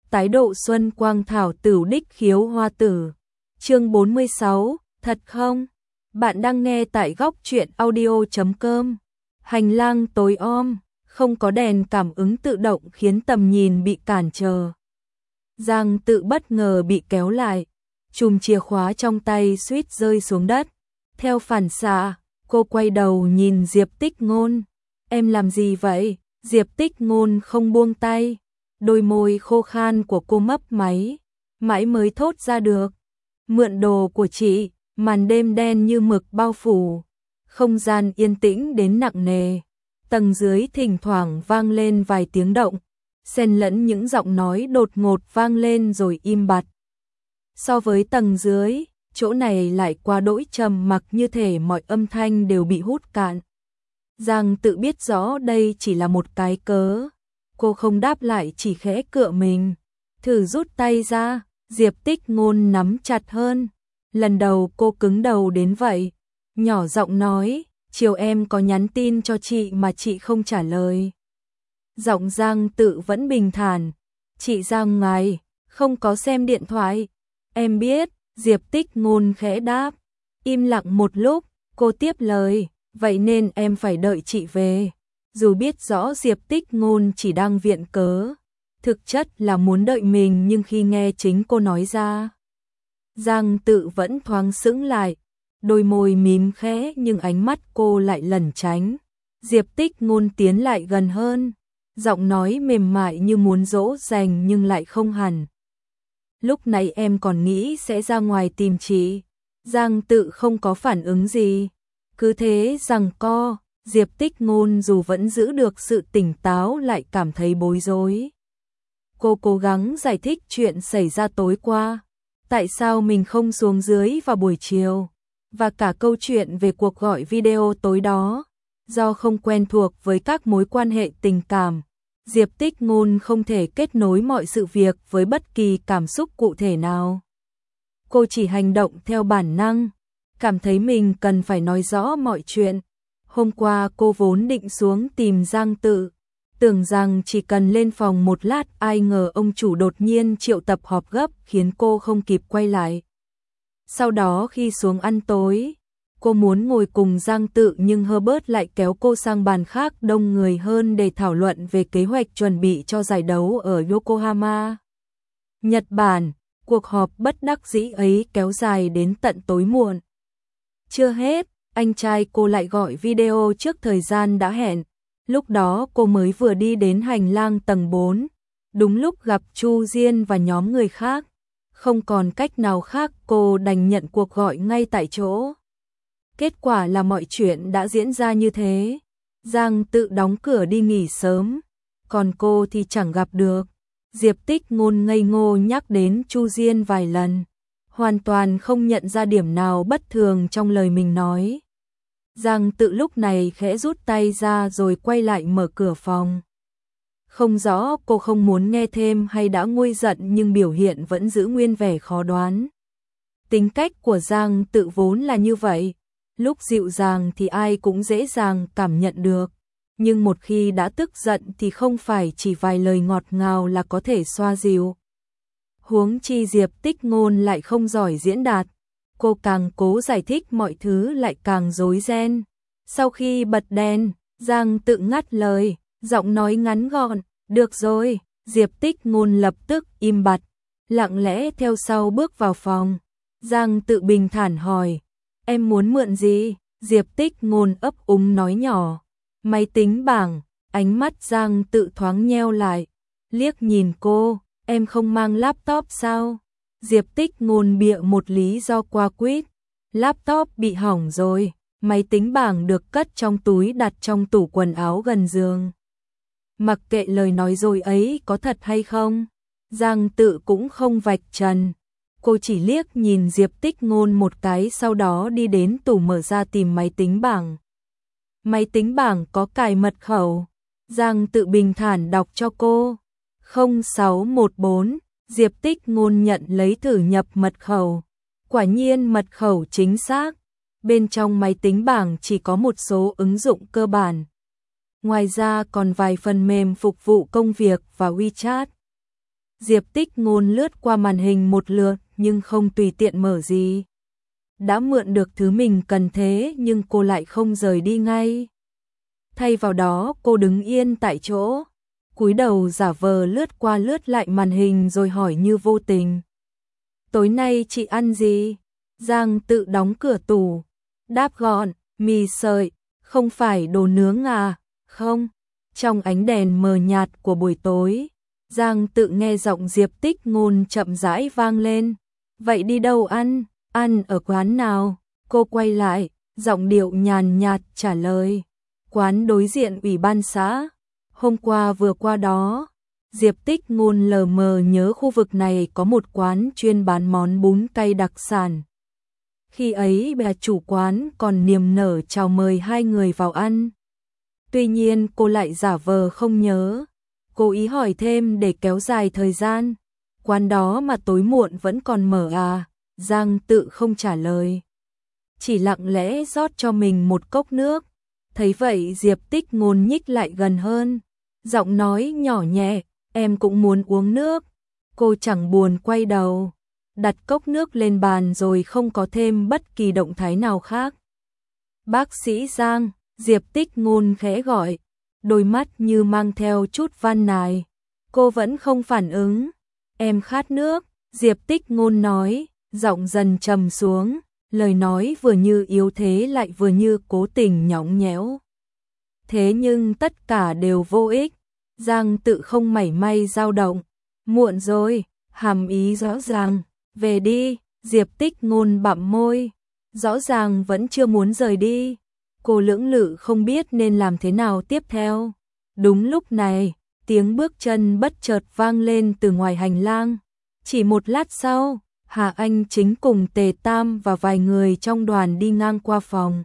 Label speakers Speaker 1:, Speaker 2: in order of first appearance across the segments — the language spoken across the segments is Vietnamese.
Speaker 1: tái độ xuân quang thảo tửu đích khiếu hoa tử. Chương 46, thật không? Bạn đang nghe tại góc truyện audio.com. Hành lang tối om, không có đèn cảm ứng tự động khiến tầm nhìn bị cản trở. Giang Tự bất ngờ bị kéo lại, chùm chìa khóa trong tay suýt rơi xuống đất. Theo phản xạ, cô quay đầu nhìn Diệp Tích Ngôn. Em làm gì vậy? Diệp Tích Ngôn không buông tay. Đôi môi khô khan của cô mấp máy, mãi mới thốt ra được. Mượn đồ của chị. Màn đêm đen như mực bao phủ, không gian yên tĩnh đến nặng nề. Tầng dưới thỉnh thoảng vang lên vài tiếng động, xen lẫn những giọng nói đột ngột vang lên rồi im bặt. So với tầng dưới, chỗ này lại quá đỗi trầm mặc, như thể mọi âm thanh đều bị hút cạn. Giang Tự biết rõ đây chỉ là một cái cớ. Cô không đáp lại, chỉ khẽ cựa mình, thử rút tay ra. Diệp Tích Ngôn nắm chặt hơn. Lần đầu cô cứng đầu đến vậy, nhỏ giọng nói, chiều em có nhắn tin cho chị mà chị không trả lời. Giọng Giang Tự vẫn bình thản, chị Giang ngài, không có xem điện thoại. Em biết, Diệp Tích Ngôn khẽ đáp. Im lặng một lúc, cô tiếp lời, vậy nên em phải đợi chị về. Dù biết rõ Diệp Tích Ngôn chỉ đang viện cớ, thực chất là muốn đợi mình, nhưng khi nghe chính cô nói ra, Giang Tự vẫn thoáng sững lại, đôi môi mím khẽ nhưng ánh mắt cô lại lẩn tránh. Diệp Tích Ngôn tiến lại gần hơn, giọng nói mềm mại như muốn dỗ dành nhưng lại không hẳn. Lúc này em còn nghĩ sẽ ra ngoài tìm chị. Giang Tự không có phản ứng gì, cứ thế giằng co. Diệp Tích Ngôn dù vẫn giữ được sự tỉnh táo lại cảm thấy bối rối. Cô cố gắng giải thích chuyện xảy ra tối qua. Tại sao mình không xuống dưới vào buổi chiều, và cả câu chuyện về cuộc gọi video tối đó. Do không quen thuộc với các mối quan hệ tình cảm, Diệp Tích Ngôn không thể kết nối mọi sự việc với bất kỳ cảm xúc cụ thể nào. Cô chỉ hành động theo bản năng, cảm thấy mình cần phải nói rõ mọi chuyện. Hôm qua cô vốn định xuống tìm Giang Tự, tưởng rằng chỉ cần lên phòng một lát, ai ngờ ông chủ đột nhiên triệu tập họp gấp khiến cô không kịp quay lại. Sau đó khi xuống ăn tối, cô muốn ngồi cùng Giang Tự nhưng Herbert lại kéo cô sang bàn khác đông người hơn để thảo luận về kế hoạch chuẩn bị cho giải đấu ở Yokohama, Nhật Bản. Cuộc họp bất đắc dĩ ấy kéo dài đến tận tối muộn. Chưa hết, anh trai cô lại gọi video trước thời gian đã hẹn. Lúc đó cô mới vừa đi đến hành lang tầng 4, đúng lúc gặp Chu Diên và nhóm người khác. Không còn cách nào khác, cô đành nhận cuộc gọi ngay tại chỗ. Kết quả là mọi chuyện đã diễn ra như thế. Giang Tự đóng cửa đi nghỉ sớm, còn cô thì chẳng gặp được. Diệp Tích Ngôn ngây ngô nhắc đến Chu Diên vài lần, hoàn toàn không nhận ra điểm nào bất thường trong lời mình nói. Giang Tự lúc này khẽ rút tay ra rồi quay lại mở cửa phòng. Không rõ cô không muốn nghe thêm hay đã nguôi giận, nhưng biểu hiện vẫn giữ nguyên vẻ khó đoán. Tính cách của Giang Tự vốn là như vậy, lúc dịu dàng thì ai cũng dễ dàng cảm nhận được, nhưng một khi đã tức giận thì không phải chỉ vài lời ngọt ngào là có thể xoa dịu. Huống chi Diệp Tích Ngôn lại không giỏi diễn đạt, cô càng cố giải thích mọi thứ lại càng rối ren. Sau khi bật đèn, Giang Tự ngắt lời, giọng nói ngắn gọn, được rồi. Diệp Tích Ngôn lập tức im bặt, lặng lẽ theo sau bước vào phòng. Giang Tự bình thản hỏi, em muốn mượn gì? Diệp Tích Ngôn ấp úng nói nhỏ, máy tính bảng. Ánh mắt Giang Tự thoáng nheo lại, liếc nhìn cô, em không mang laptop sao? Diệp Tích Ngôn bịa một lý do qua quýt, laptop bị hỏng rồi, máy tính bảng được cất trong túi đặt trong tủ quần áo gần giường. Mặc kệ lời nói dối ấy có thật hay không, Giang Tự cũng không vạch trần. Cô chỉ liếc nhìn Diệp Tích Ngôn một cái, sau đó đi đến tủ mở ra tìm máy tính bảng. Máy tính bảng có cài mật khẩu. Giang Tự bình thản đọc cho cô, 0614. Diệp Tích Ngôn nhận lấy thử nhập mật khẩu. Quả nhiên mật khẩu chính xác. Bên trong máy tính bảng chỉ có một số ứng dụng cơ bản. Ngoài ra còn vài phần mềm phục vụ công việc và WeChat. Diệp Tích Ngôn lướt qua màn hình một lượt nhưng không tùy tiện mở gì. Đã mượn được thứ mình cần thế nhưng cô lại không rời đi ngay. Thay vào đó cô đứng yên tại chỗ, cúi đầu giả vờ lướt qua lướt lại màn hình rồi hỏi như vô tình. Tối nay chị ăn gì? Giang Tự đóng cửa tủ, đáp gọn, mì sợi, không phải đồ nướng à? Không. Trong ánh đèn mờ nhạt của buổi tối, Giang Tự nghe giọng Diệp Tích Ngôn chậm rãi vang lên. Vậy đi đâu ăn? Ăn ở quán nào? Cô quay lại, giọng điệu nhàn nhạt trả lời. Quán đối diện ủy ban xã. Hôm qua vừa qua đó. Diệp Tích Ngôn lờ mờ nhớ khu vực này có một quán chuyên bán món bún cay đặc sản. Khi ấy bà chủ quán còn niềm nở chào mời hai người vào ăn. Tuy nhiên cô lại giả vờ không nhớ. Cố ý hỏi thêm để kéo dài thời gian. Quán đó mà tối muộn vẫn còn mở à? Giang Tự không trả lời. Chỉ lặng lẽ rót cho mình một cốc nước. Thấy vậy Diệp Tích Ngôn nhích lại gần hơn. Giọng nói nhỏ nhẹ, em cũng muốn uống nước. Cô chẳng buồn quay đầu. Đặt cốc nước lên bàn rồi không có thêm bất kỳ động thái nào khác. Bác sĩ Giang, Diệp Tích Ngôn khẽ gọi. Đôi mắt như mang theo chút van nài. Cô vẫn không phản ứng. Em khát nước, Diệp Tích Ngôn nói, giọng dần trầm xuống, lời nói vừa như yếu thế lại vừa như cố tình nhõng nhẽo. Thế nhưng tất cả đều vô ích. Giang Tự không mảy may dao động. Muộn rồi, hàm ý rõ ràng. Về đi, Diệp Tích Ngôn bặm môi. Rõ ràng vẫn chưa muốn rời đi. Cô lưỡng lự không biết nên làm thế nào tiếp theo. Đúng lúc này, tiếng bước chân bất chợt vang lên từ ngoài hành lang. Chỉ một lát sau, Hà Anh Chính cùng Tề Tam và vài người trong đoàn đi ngang qua phòng.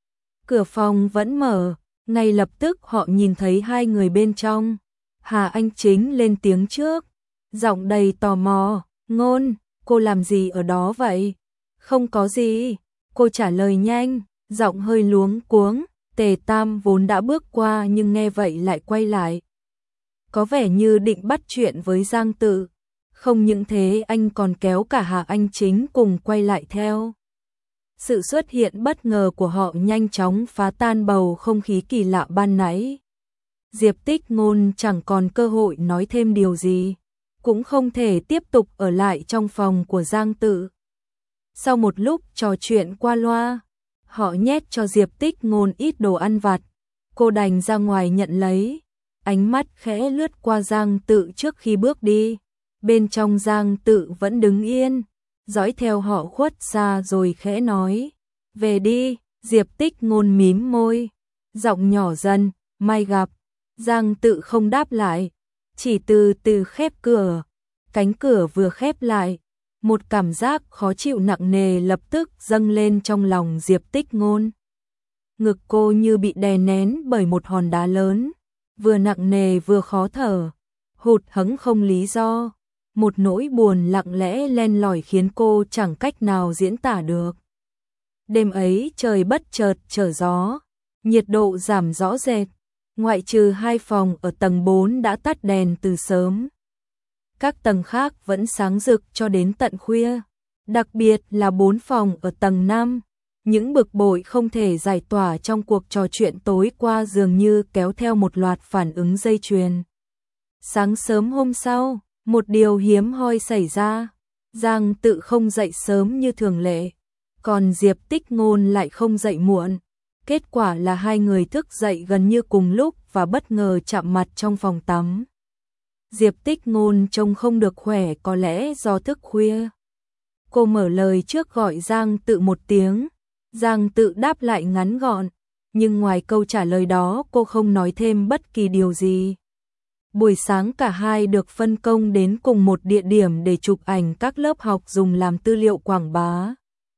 Speaker 1: Cửa phòng vẫn mở, ngay lập tức họ nhìn thấy hai người bên trong. Hà Anh Chính lên tiếng trước, giọng đầy tò mò, Ngôn, cô làm gì ở đó vậy? Không có gì, cô trả lời nhanh, giọng hơi luống cuống. Tề Tam vốn đã bước qua nhưng nghe vậy lại quay lại. Có vẻ như định bắt chuyện với Giang Tự. Không những thế anh còn kéo cả Hà Anh Chính cùng quay lại theo. Sự xuất hiện bất ngờ của họ nhanh chóng phá tan bầu không khí kỳ lạ ban nãy. Diệp Tích Ngôn chẳng còn cơ hội nói thêm điều gì, cũng không thể tiếp tục ở lại trong phòng của Giang Tự. Sau một lúc trò chuyện qua loa, họ nhét cho Diệp Tích Ngôn ít đồ ăn vặt. Cô đành ra ngoài nhận lấy, ánh mắt khẽ lướt qua Giang Tự trước khi bước đi. Bên trong Giang Tự vẫn đứng yên, dõi theo họ khuất xa rồi khẽ nói. Về đi, Diệp Tích Ngôn mím môi, giọng nhỏ dần, mai gặp. Giang Tự không đáp lại, chỉ từ từ khép cửa. Cánh cửa vừa khép lại, một cảm giác khó chịu nặng nề lập tức dâng lên trong lòng Diệp Tích Ngôn. Ngực cô như bị đè nén bởi một hòn đá lớn, vừa nặng nề vừa khó thở, hụt hẫng không lý do. Một nỗi buồn lặng lẽ len lỏi khiến cô chẳng cách nào diễn tả được. Đêm ấy trời bất chợt trở gió, nhiệt độ giảm rõ rệt, ngoại trừ hai phòng ở tầng 4 đã tắt đèn từ sớm. Các tầng khác vẫn sáng rực cho đến tận khuya, đặc biệt là 4 phòng ở tầng 5. Những bực bội không thể giải tỏa trong cuộc trò chuyện tối qua dường như kéo theo một loạt phản ứng dây chuyền. Sáng sớm hôm sau, một điều hiếm hoi xảy ra. Giang Tự không dậy sớm như thường lệ, còn Diệp Tích Ngôn lại không dậy muộn. Kết quả là hai người thức dậy gần như cùng lúc và bất ngờ chạm mặt trong phòng tắm. Diệp Tích Ngôn trông không được khỏe, có lẽ do thức khuya. Cô mở lời trước gọi Giang Tự một tiếng. Giang Tự đáp lại ngắn gọn, nhưng ngoài câu trả lời đó cô không nói thêm bất kỳ điều gì. Buổi sáng cả hai được phân công đến cùng một địa điểm để chụp ảnh các lớp học dùng làm tư liệu quảng bá.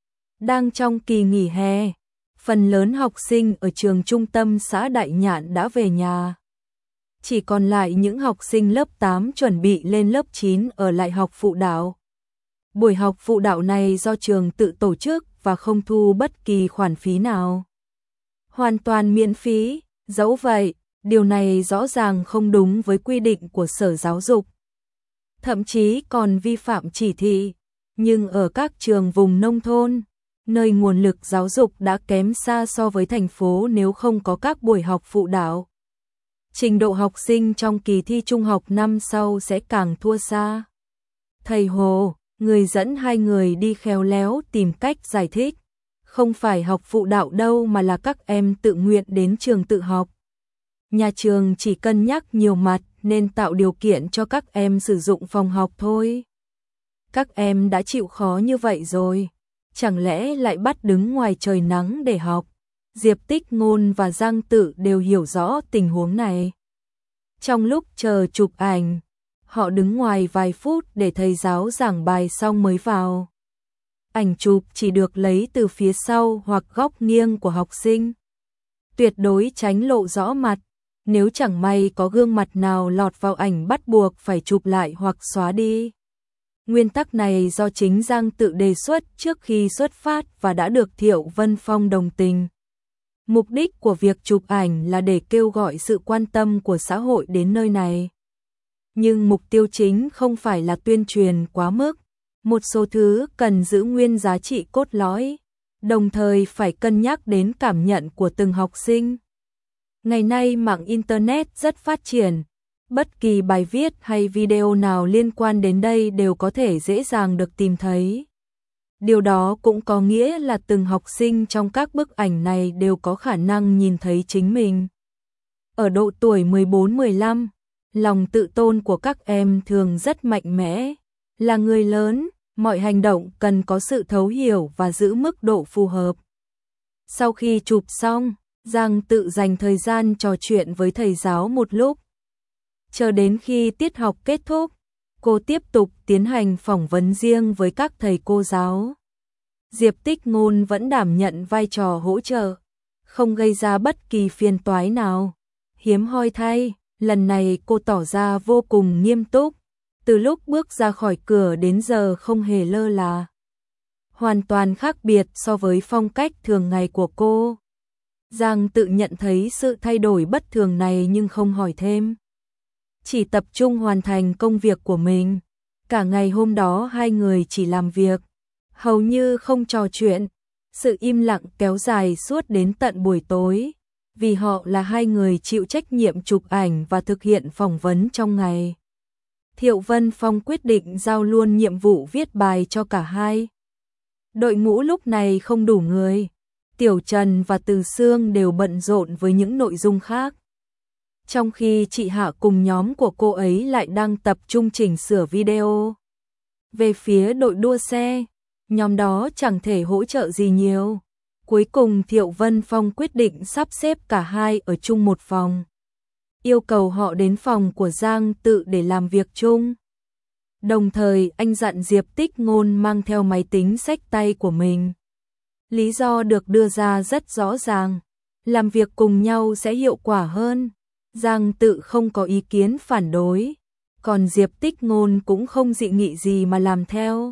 Speaker 1: Đang trong kỳ nghỉ hè, phần lớn học sinh ở trường trung tâm xã Đại Nhạn đã về nhà. Chỉ còn lại những học sinh lớp 8 chuẩn bị lên lớp 9 ở lại học phụ đạo. Buổi học phụ đạo này do trường tự tổ chức và không thu bất kỳ khoản phí nào. Hoàn toàn miễn phí, dẫu vậy, điều này rõ ràng không đúng với quy định của Sở Giáo dục. thậm chí còn vi phạm chỉ thị. Nhưng ở các trường vùng nông thôn, nơi nguồn lực giáo dục đã kém xa so với thành phố, nếu không có các buổi học phụ đạo, trình độ học sinh trong kỳ thi trung học năm sau sẽ càng thua xa. Thầy Hồ, người dẫn hai người đi khéo léo tìm cách giải thích. Không phải học phụ đạo đâu mà là các em tự nguyện đến trường tự học. Nhà trường chỉ cân nhắc nhiều mặt nên tạo điều kiện cho các em sử dụng phòng học thôi. Các em đã chịu khó như vậy rồi, chẳng lẽ lại bắt đứng ngoài trời nắng để học? Diệp Tích Ngôn và Giang Tự đều hiểu rõ tình huống này. Trong lúc chờ chụp ảnh, họ đứng ngoài vài phút để thầy giáo giảng bài xong mới vào. Ảnh chụp chỉ được lấy từ phía sau hoặc góc nghiêng của học sinh. Tuyệt đối tránh lộ rõ mặt, nếu chẳng may có gương mặt nào lọt vào ảnh bắt buộc phải chụp lại hoặc xóa đi. Nguyên tắc này do chính Giang Tự đề xuất trước khi xuất phát và đã được Thiệu Vân Phong đồng tình. Mục đích của việc chụp ảnh là để kêu gọi sự quan tâm của xã hội đến nơi này. Nhưng mục tiêu chính không phải là tuyên truyền quá mức. Một số thứ cần giữ nguyên giá trị cốt lõi, đồng thời phải cân nhắc đến cảm nhận của từng học sinh. Ngày nay mạng Internet rất phát triển, bất kỳ bài viết hay video nào liên quan đến đây đều có thể dễ dàng được tìm thấy. Điều đó cũng có nghĩa là từng học sinh trong các bức ảnh này đều có khả năng nhìn thấy chính mình. Ở độ tuổi 14-15, lòng tự tôn của các em thường rất mạnh mẽ. Là người lớn, mọi hành động cần có sự thấu hiểu và giữ mức độ phù hợp. Sau khi chụp xong, Giang Tự dành thời gian trò chuyện với thầy giáo một lúc. Chờ đến khi tiết học kết thúc, cô tiếp tục tiến hành phỏng vấn riêng với các thầy cô giáo. Diệp Tích Ngôn vẫn đảm nhận vai trò hỗ trợ, không gây ra bất kỳ phiền toái nào. Hiếm hoi thay, lần này cô tỏ ra vô cùng nghiêm túc. Từ lúc bước ra khỏi cửa đến giờ không hề lơ là. Hoàn toàn khác biệt so với phong cách thường ngày của cô. Giang Tự nhận thấy sự thay đổi bất thường này nhưng không hỏi thêm. Chỉ tập trung hoàn thành công việc của mình. Cả ngày hôm đó hai người chỉ làm việc, hầu như không trò chuyện. Sự im lặng kéo dài suốt đến tận buổi tối, vì họ là hai người chịu trách nhiệm chụp ảnh và thực hiện phỏng vấn trong ngày. Thiệu Vân Phong quyết định giao luôn nhiệm vụ viết bài cho cả hai. Đội ngũ lúc này không đủ người. Tiểu Trần và Từ Sương đều bận rộn với những nội dung khác. Trong khi chị Hạ cùng nhóm của cô ấy lại đang tập trung chỉnh sửa video. Về phía đội đua xe, nhóm đó chẳng thể hỗ trợ gì nhiều. Cuối cùng Thiệu Vân Phong quyết định sắp xếp cả hai ở chung một phòng. Yêu cầu họ đến phòng của Giang Tự để làm việc chung. Đồng thời anh dặn Diệp Tích Ngôn mang theo máy tính xách tay của mình. Lý do được đưa ra rất rõ ràng, làm việc cùng nhau sẽ hiệu quả hơn. Giang Tự không có ý kiến phản đối, còn Diệp Tích Ngôn cũng không dị nghị gì mà làm theo.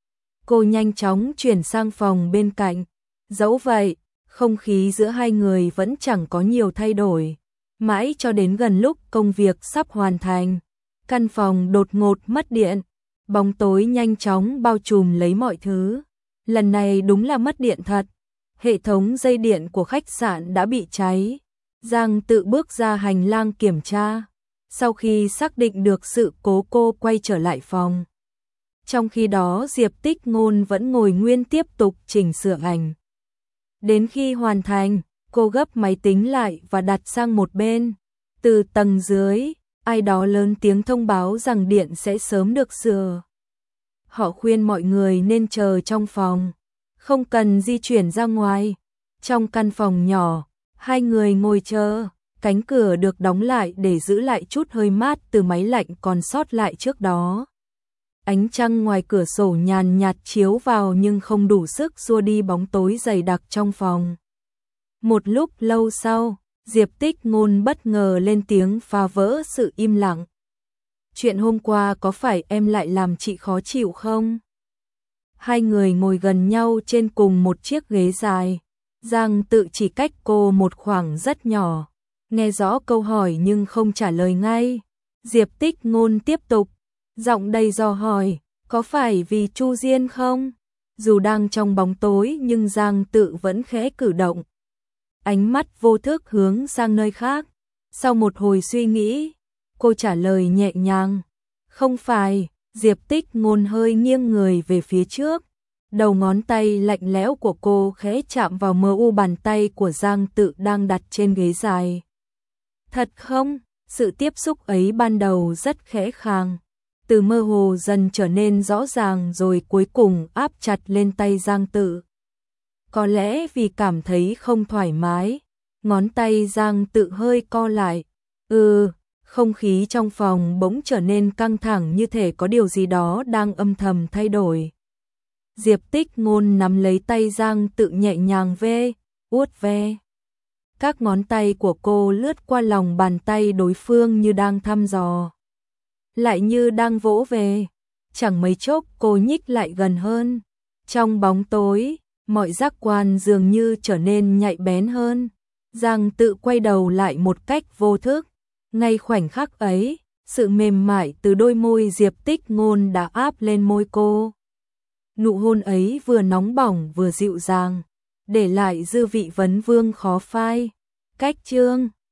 Speaker 1: Cô nhanh chóng chuyển sang phòng bên cạnh. Dẫu vậy, không khí giữa hai người vẫn chẳng có nhiều thay đổi. Mãi cho đến gần lúc công việc sắp hoàn thành, căn phòng đột ngột mất điện, bóng tối nhanh chóng bao trùm lấy mọi thứ. Lần này đúng là mất điện thật. Hệ thống dây điện của khách sạn đã bị cháy. Giang Tự bước ra hành lang kiểm tra. Sau khi xác định được sự cố, cô quay trở lại phòng. Trong khi đó Diệp Tích Ngôn vẫn ngồi nguyên tiếp tục chỉnh sửa ảnh. Đến khi hoàn thành, cô gấp máy tính lại và đặt sang một bên. Từ tầng dưới, ai đó lớn tiếng thông báo rằng điện sẽ sớm được sửa. Họ khuyên mọi người nên chờ trong phòng, không cần di chuyển ra ngoài. Trong căn phòng nhỏ, hai người ngồi chờ, cánh cửa được đóng lại để giữ lại chút hơi mát từ máy lạnh còn sót lại trước đó. Ánh trăng ngoài cửa sổ nhàn nhạt chiếu vào nhưng không đủ sức xua đi bóng tối dày đặc trong phòng. Một lúc lâu sau, Diệp Tích Ngôn bất ngờ lên tiếng phá vỡ sự im lặng. Chuyện hôm qua có phải em lại làm chị khó chịu không? Hai người ngồi gần nhau trên cùng một chiếc ghế dài. Giang Tự chỉ cách cô một khoảng rất nhỏ, nghe rõ câu hỏi nhưng không trả lời ngay. Diệp Tích Ngôn tiếp tục, Giọng đầy dò hỏi, có phải vì Chu Diên không? Dù đang trong bóng tối nhưng Giang Tự vẫn khẽ cử động. Ánh mắt vô thức hướng sang nơi khác. Sau một hồi suy nghĩ, cô trả lời nhẹ nhàng. Không phải, Diệp Tích Ngôn hơi nghiêng người về phía trước. Đầu ngón tay lạnh lẽo của cô khẽ chạm vào mờ u bàn tay của Giang Tự đang đặt trên ghế dài. Thật không? Sự tiếp xúc ấy ban đầu rất khẽ khàng, từ mơ hồ dần trở nên rõ ràng rồi cuối cùng áp chặt lên tay Giang Tự. Có lẽ vì cảm thấy không thoải mái, ngón tay Giang Tự hơi co lại. Không khí trong phòng bỗng trở nên căng thẳng như thể có điều gì đó đang âm thầm thay đổi. Diệp Tích Ngôn nắm lấy tay Giang Tự nhẹ nhàng vuốt ve. Các ngón tay của cô lướt qua lòng bàn tay đối phương như đang thăm dò, lại như đang vỗ về. Chẳng mấy chốc cô nhích lại gần hơn. Trong bóng tối, mọi giác quan dường như trở nên nhạy bén hơn. Giang Tự quay đầu lại một cách vô thức. Ngay khoảnh khắc ấy, sự mềm mại từ đôi môi Diệp Tích Ngôn đã áp lên môi cô. Nụ hôn ấy vừa nóng bỏng vừa dịu dàng, để lại dư vị vấn vương khó phai. Cách chương